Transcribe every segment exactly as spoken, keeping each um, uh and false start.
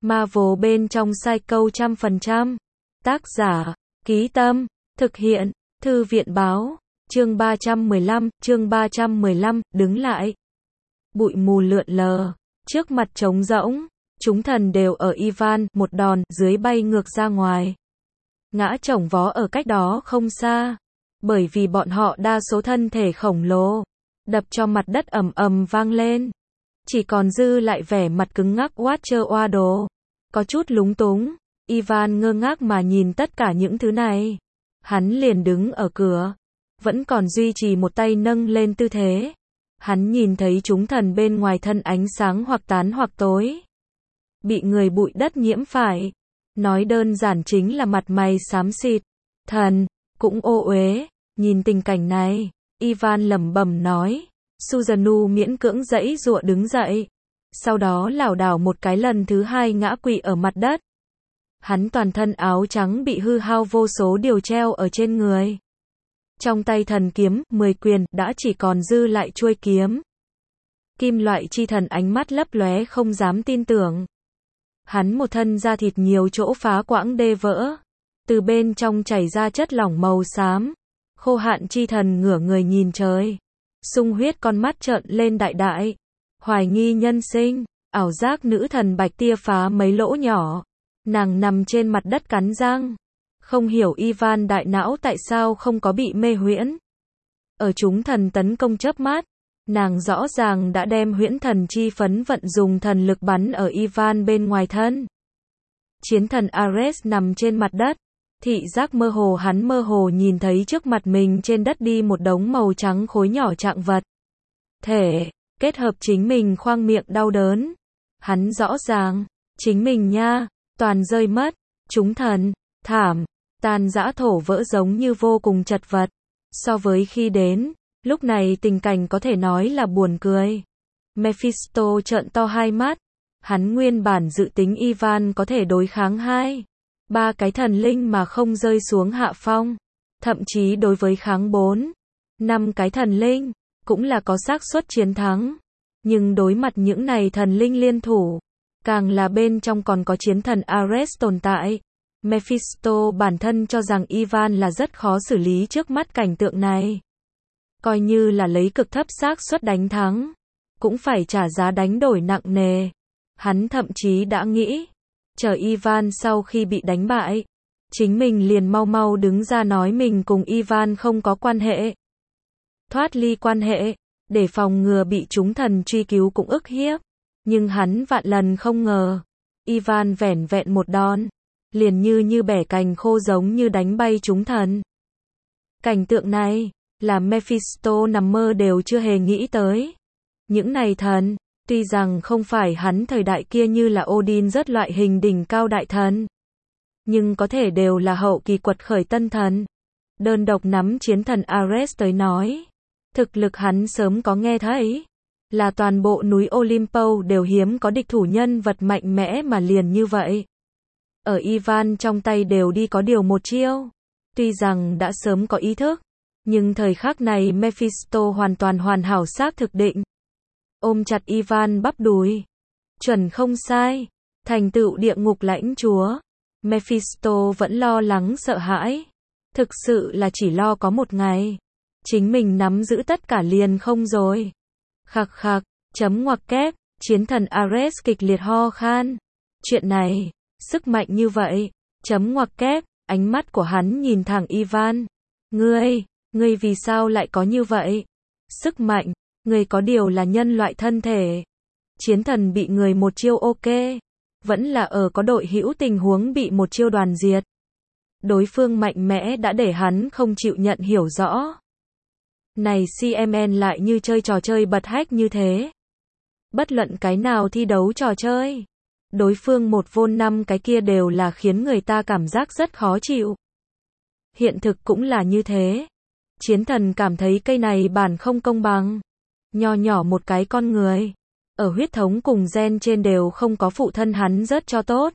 Marvel bên trong Psycho trăm phần trăm. Tác giả, Ký Tâm, thực hiện, Thư viện Báo, chương ba trăm mười lăm, chương ba trăm mười lăm, đứng lại. Bụi mù lượn lờ, trước mặt trống rỗng, chúng thần đều ở Ivan, một đòn, dưới bay ngược ra ngoài. Ngã chồng vó ở cách đó không xa, bởi vì bọn họ đa số thân thể khổng lồ, đập cho mặt đất ầm ầm vang lên. Chỉ còn dư lại vẻ mặt cứng ngắc Watcher Waddle. Có chút lúng túng, Ivan ngơ ngác mà nhìn tất cả những thứ này. Hắn liền đứng ở cửa, vẫn còn duy trì một tay nâng lên tư thế. Hắn nhìn thấy chúng thần bên ngoài thân ánh sáng hoặc tán hoặc tối. Bị người bụi đất nhiễm phải. Nói đơn giản chính là mặt mày xám xịt. Thần, cũng ô uế. Nhìn tình cảnh này, Ivan lẩm bẩm nói. Susanoo miễn cưỡng giãy giụa đứng dậy. Sau đó lảo đảo một cái lần thứ hai ngã quỵ ở mặt đất. Hắn toàn thân áo trắng bị hư hao vô số điều treo ở trên người. Trong tay thần kiếm, mười quyền, đã chỉ còn dư lại chuôi kiếm. Kim loại chi thần ánh mắt lấp lóe không dám tin tưởng. Hắn một thân da thịt nhiều chỗ phá quãng đê vỡ. Từ bên trong chảy ra chất lỏng màu xám. Khô hạn chi thần ngửa người nhìn trời. Sung huyết con mắt trợn lên đại đại. Hoài nghi nhân sinh, ảo giác nữ thần bạch tia phá mấy lỗ nhỏ. Nàng nằm trên mặt đất cắn răng. Không hiểu Ivan đại não tại sao không có bị mê huyễn. Ở chúng thần tấn công chớp mắt, nàng rõ ràng đã đem huyễn thần chi phấn vận dùng thần lực bắn ở Ivan bên ngoài thân. Chiến thần Ares nằm trên mặt đất. Thị giác mơ hồ, hắn mơ hồ nhìn thấy trước mặt mình trên đất đi một đống màu trắng khối nhỏ trạng vật. Thể, kết hợp chính mình khoang miệng đau đớn. Hắn rõ ràng, chính mình nha, toàn rơi mất. Chúng thần, thảm, tan rã thổ vỡ giống như vô cùng chật vật. So với khi đến, lúc này tình cảnh có thể nói là buồn cười. Mephisto trợn to hai mắt. Hắn nguyên bản dự tính Ivan có thể đối kháng hai, ba cái thần linh mà không rơi xuống hạ phong. Thậm chí đối với kháng bốn, năm cái thần linh, cũng là có xác suất chiến thắng. Nhưng đối mặt những này thần linh liên thủ, càng là bên trong còn có chiến thần Ares tồn tại. Mephisto bản thân cho rằng Ivan là rất khó xử lý trước mắt cảnh tượng này. Coi như là lấy cực thấp xác suất đánh thắng, cũng phải trả giá đánh đổi nặng nề. Hắn thậm chí đã nghĩ, chờ Ivan sau khi bị đánh bại, chính mình liền mau mau đứng ra nói mình cùng Ivan không có quan hệ. Thoát ly quan hệ, để phòng ngừa bị chúng thần truy cứu cũng ức hiếp. Nhưng hắn vạn lần không ngờ, Ivan vẻn vẹn một đòn, liền như như bẻ cành khô giống như đánh bay chúng thần. Cảnh tượng này, là Mephisto nằm mơ đều chưa hề nghĩ tới. Những này thần, tuy rằng không phải hắn thời đại kia như là Odin rất loại hình đỉnh cao đại thần, nhưng có thể đều là hậu kỳ quật khởi tân thần. Đơn độc nắm chiến thần Ares tới nói, thực lực hắn sớm có nghe thấy, là toàn bộ núi Olympus đều hiếm có địch thủ nhân vật mạnh mẽ mà liền như vậy. Ở Ivan trong tay đều đi có điều một chiêu. Tuy rằng đã sớm có ý thức, nhưng thời khắc này Mephisto hoàn toàn hoàn hảo xác thực định. Ôm chặt Ivan bắp đùi. Chuẩn không sai. Thành tựu địa ngục lãnh chúa. Mephisto vẫn lo lắng sợ hãi. Thực sự là chỉ lo có một ngày. Chính mình nắm giữ tất cả liền không rồi. Khạc khạc, chấm ngoặc kép, chiến thần Ares kịch liệt ho khan. Chuyện này, sức mạnh như vậy, chấm ngoặc kép, ánh mắt của hắn nhìn thẳng Ivan. Ngươi, ngươi vì sao lại có như vậy? Sức mạnh, ngươi có điều là nhân loại thân thể. Chiến thần bị người một chiêu ok, vẫn là ở có đội hữu tình huống bị một chiêu đoàn diệt. Đối phương mạnh mẽ đã để hắn không chịu nhận hiểu rõ. Này xê em en lại như chơi trò chơi bật hack như thế. Bất luận cái nào thi đấu trò chơi, đối phương một vôn năm cái kia đều là khiến người ta cảm giác rất khó chịu. Hiện thực cũng là như thế. Chiến thần cảm thấy cây này bản không công bằng. Nho nhỏ một cái con người, ở huyết thống cùng gen trên đều không có phụ thân hắn rất cho tốt.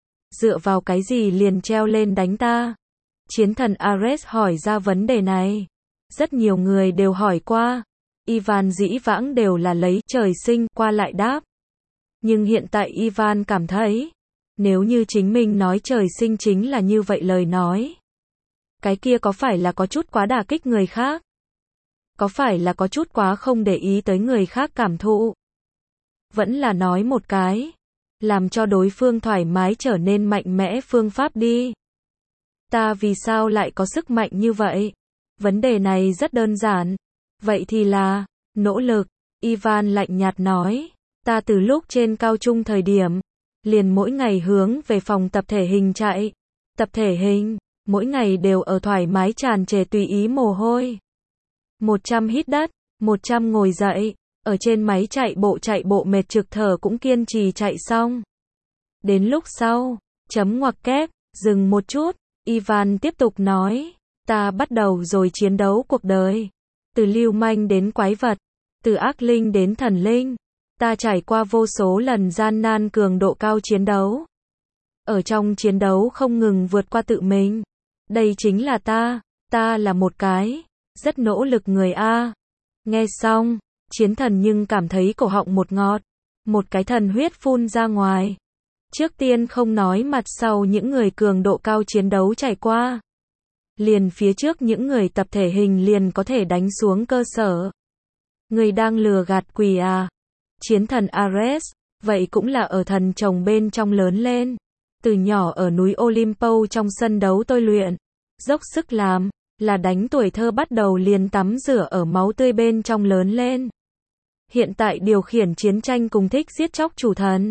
Dựa vào cái gì liền treo lên đánh ta? Chiến thần Ares hỏi ra vấn đề này. Rất nhiều người đều hỏi qua. Ivan dĩ vãng đều là lấy trời sinh qua lại đáp. Nhưng hiện tại Ivan cảm thấy, Nếu như chính mình nói trời sinh chính là như vậy lời nói. Cái kia có phải là có chút quá đả kích người khác? Có phải là có chút quá không để ý tới người khác cảm thụ? Vẫn là nói một cái, làm cho đối phương thoải mái trở nên mạnh mẽ phương pháp đi. Ta vì sao lại có sức mạnh như vậy? Vấn đề này rất đơn giản. Vậy thì là, nỗ lực. Ivan lạnh nhạt nói, ta từ lúc trên cao trung thời điểm, liền mỗi ngày hướng về phòng tập thể hình chạy. Tập thể hình, mỗi ngày đều ở thoải mái tràn trề tùy ý mồ hôi. một trăm hít đất, một trăm ngồi dậy, ở trên máy chạy bộ chạy bộ mệt trực thở cũng kiên trì chạy xong. Đến lúc sau, chấm ngoặc kép, dừng một chút, Ivan tiếp tục nói, ta bắt đầu rồi chiến đấu cuộc đời. Từ lưu manh đến quái vật, từ ác linh đến thần linh, ta trải qua vô số lần gian nan cường độ cao chiến đấu. Ở trong chiến đấu không ngừng vượt qua tự mình. Đây chính là ta, ta là một cái, rất nỗ lực người A. Nghe xong, chiến thần nhưng cảm thấy cổ họng một ngọt, một cái thần huyết phun ra ngoài. Trước tiên không nói mặt sau những người cường độ cao chiến đấu trải qua. Liền phía trước những người tập thể hình liền có thể đánh xuống cơ sở. Người đang lừa gạt quỷ à? Chiến thần Ares, vậy cũng là ở thần chồng bên trong lớn lên. Từ nhỏ ở núi Olympus trong sân đấu tôi luyện, dốc sức làm, là đánh tuổi thơ bắt đầu liền tắm rửa ở máu tươi bên trong lớn lên. Hiện tại điều khiển chiến tranh cùng thích giết chóc chủ thần.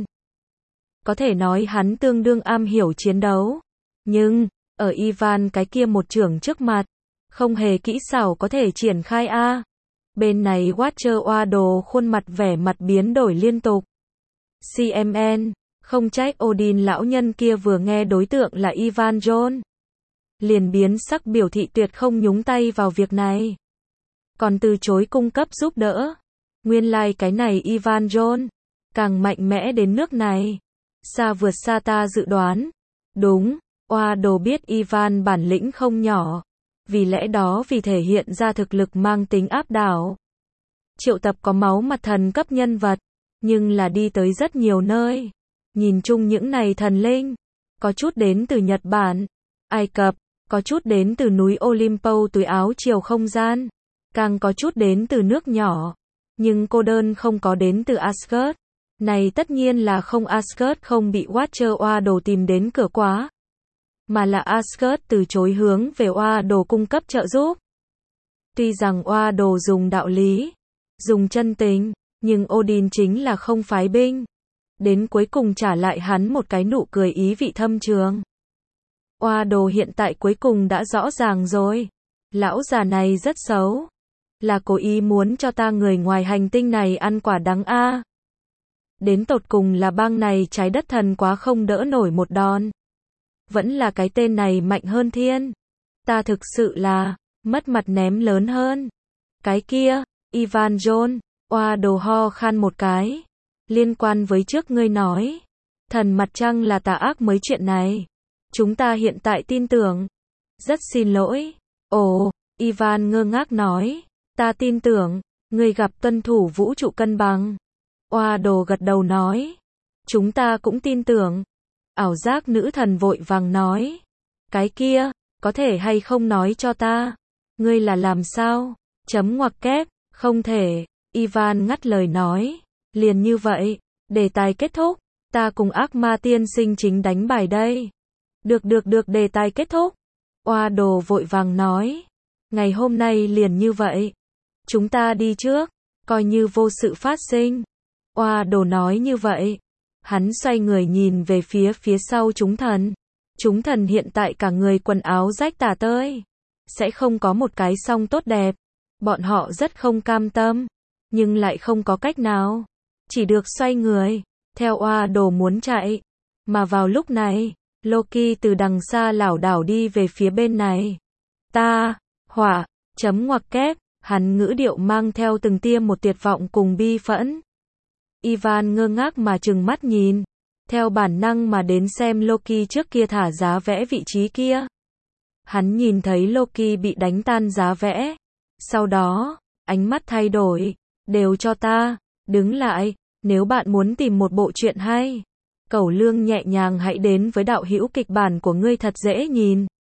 Có thể nói hắn tương đương am hiểu chiến đấu. Nhưng, ở Ivan cái kia một trưởng trước mặt, không hề kỹ xảo có thể triển khai a. Bên này Watcher Oado khuôn mặt vẻ mặt biến đổi liên tục. xê em en, không trách Odin lão nhân kia vừa nghe đối tượng là Ivan John. Liền biến sắc biểu thị tuyệt không nhúng tay vào việc này. Còn từ chối cung cấp giúp đỡ. Nguyên lai like cái này Ivan John, càng mạnh mẽ đến nước này. Xa vượt xa ta dự đoán. Đúng, Oado biết Ivan bản lĩnh không nhỏ. Vì lẽ đó vì thể hiện ra thực lực mang tính áp đảo. Triệu tập có máu mặt thần cấp nhân vật, nhưng là đi tới rất nhiều nơi. Nhìn chung những này thần linh, có chút đến từ Nhật Bản, Ai Cập, có chút đến từ núi Olympus túi áo chiều không gian, càng có chút đến từ nước nhỏ, nhưng cô đơn không có đến từ Asgard. Này tất nhiên là không Asgard không bị Watcher Oado tìm đến cửa quá, mà là Asgard từ chối hướng về Oado cung cấp trợ giúp. Tuy rằng Oado dùng đạo lý, dùng chân tình, nhưng Odin chính là không phái binh. Đến cuối cùng trả lại hắn một cái nụ cười ý vị thâm trường. Oado hiện tại cuối cùng đã rõ ràng rồi. Lão già này rất xấu. Là cố ý muốn cho ta người ngoài hành tinh này ăn quả đắng a. Đến tột cùng là bang này trái đất thần quá không đỡ nổi một đòn. Vẫn là cái tên này mạnh hơn thiên. Ta thực sự là, mất mặt ném lớn hơn. Cái kia, Ivan John, Oado ho khan một cái. Liên quan với trước ngươi nói, thần mặt trăng là tà ác mấy chuyện này. Chúng ta hiện tại tin tưởng. Rất xin lỗi. Ồ, Ivan ngơ ngác nói, ta tin tưởng, ngươi gặp tuân thủ vũ trụ cân bằng. Oado gật đầu nói, chúng ta cũng tin tưởng. Ảo giác nữ thần vội vàng nói, cái kia, có thể hay không nói cho ta, ngươi là làm sao? Chấm ngoặc kép, không thể. Ivan ngắt lời nói, liền như vậy, đề tài kết thúc, ta cùng ác ma tiên sinh chính đánh bài đây. Được được được đề tài kết thúc. Oado vội vàng nói, ngày hôm nay liền như vậy. Chúng ta đi trước, coi như vô sự phát sinh. Oado nói như vậy. Hắn xoay người nhìn về phía phía sau chúng thần. Chúng thần hiện tại cả người quần áo rách tả tơi. Sẽ không có một cái song tốt đẹp. Bọn họ rất không cam tâm. Nhưng lại không có cách nào. Chỉ được xoay người. Theo Oado muốn chạy. Mà vào lúc này, Loki từ đằng xa lảo đảo đi về phía bên này. Ta, hỏa, chấm ngoặc kép. Hắn ngữ điệu mang theo từng tia một tuyệt vọng cùng bi phẫn. Ivan ngơ ngác mà trừng mắt nhìn. Theo bản năng mà đến xem Loki trước kia thả giá vẽ vị trí kia. Hắn nhìn thấy Loki bị đánh tan giá vẽ. Sau đó, ánh mắt thay đổi. Đều cho ta, đứng lại, nếu bạn muốn tìm một bộ truyện hay. Cẩu Lương nhẹ nhàng hãy đến với đạo hữu kịch bản của ngươi thật dễ nhìn.